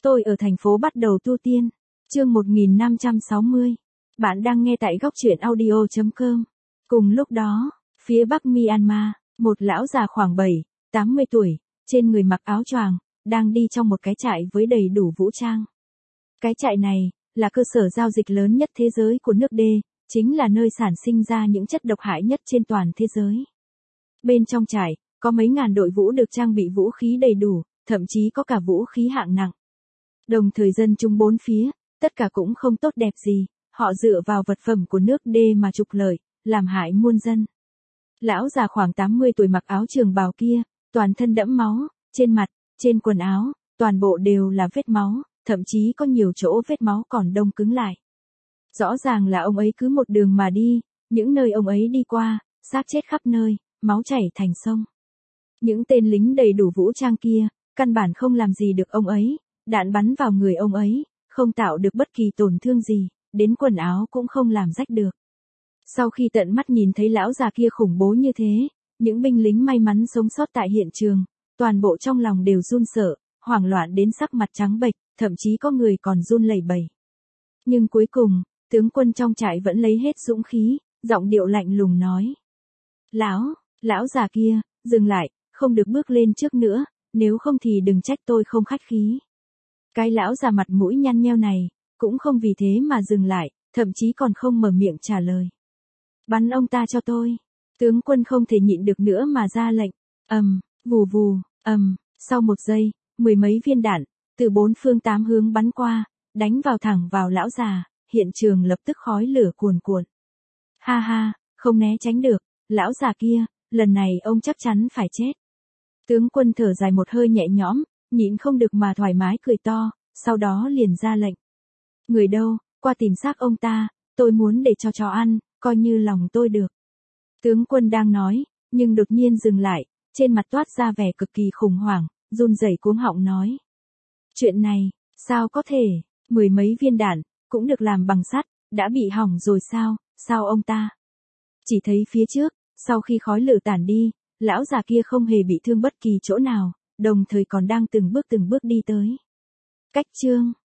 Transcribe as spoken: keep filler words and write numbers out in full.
Tôi ở thành phố bắt đầu tu tiên. Chương một nghìn năm trăm sáu mươi. Bạn đang nghe tại góc truyện audio chấm com. Cùng lúc đó, phía bắc Myanmar, một lão già khoảng bảy, tám mươi tuổi, trên người mặc áo choàng, đang đi trong một cái trại với đầy đủ vũ trang. Cái trại này là cơ sở giao dịch lớn nhất thế giới của nước D, chính là nơi sản sinh ra những chất độc hại nhất trên toàn thế giới. Bên trong trại, có mấy ngàn đội vũ được trang bị vũ khí đầy đủ, thậm chí có cả vũ khí hạng nặng. Đồng thời dân chúng bốn phía, tất cả cũng không tốt đẹp gì, họ dựa vào vật phẩm của nước D mà trục lợi, làm hại muôn dân. Lão già khoảng tám mươi tuổi mặc áo trường bào kia, toàn thân đẫm máu, trên mặt, trên quần áo, toàn bộ đều là vết máu, thậm chí có nhiều chỗ vết máu còn đông cứng lại. Rõ ràng là ông ấy cứ một đường mà đi, những nơi ông ấy đi qua, xác chết khắp nơi, máu chảy thành sông. Những tên lính đầy đủ vũ trang kia, căn bản không làm gì được ông ấy, đạn bắn vào người ông ấy, không tạo được bất kỳ tổn thương gì, đến quần áo cũng không làm rách được. Sau khi tận mắt nhìn thấy lão già kia khủng bố như thế, những binh lính may mắn sống sót tại hiện trường, toàn bộ trong lòng đều run sợ, hoảng loạn đến sắc mặt trắng bệch, thậm chí có người còn run lẩy bẩy. Nhưng cuối cùng, tướng quân trong trại vẫn lấy hết dũng khí, giọng điệu lạnh lùng nói: Lão, lão già kia, dừng lại, không được bước lên trước nữa, nếu không thì đừng trách tôi không khách khí. Cái lão già mặt mũi nhăn nheo này, cũng không vì thế mà dừng lại, thậm chí còn không mở miệng trả lời. Bắn ông ta cho tôi. Tướng quân không thể nhịn được nữa mà ra lệnh. Ầm, vù vù, ầm, sau một giây, mười mấy viên đạn, từ bốn phương tám hướng bắn qua, đánh vào thẳng vào lão già, hiện trường lập tức khói lửa cuồn cuộn. Ha ha, không né tránh được, lão già kia, lần này ông chắc chắn phải chết. Tướng quân thở dài một hơi nhẹ nhõm, nhịn không được mà thoải mái cười to, sau đó liền ra lệnh. Người đâu, qua tìm xác ông ta, tôi muốn để cho chó ăn, coi như lòng tôi được. Tướng quân đang nói, nhưng đột nhiên dừng lại, trên mặt toát ra vẻ cực kỳ khủng hoảng, run rẩy cuống họng nói. Chuyện này, sao có thể, mười mấy viên đạn, cũng được làm bằng sắt, đã bị hỏng rồi sao, sao ông ta? Chỉ thấy phía trước, sau khi khói lửa tản đi, lão già kia không hề bị thương bất kỳ chỗ nào, đồng thời còn đang từng bước từng bước đi tới. Cách chương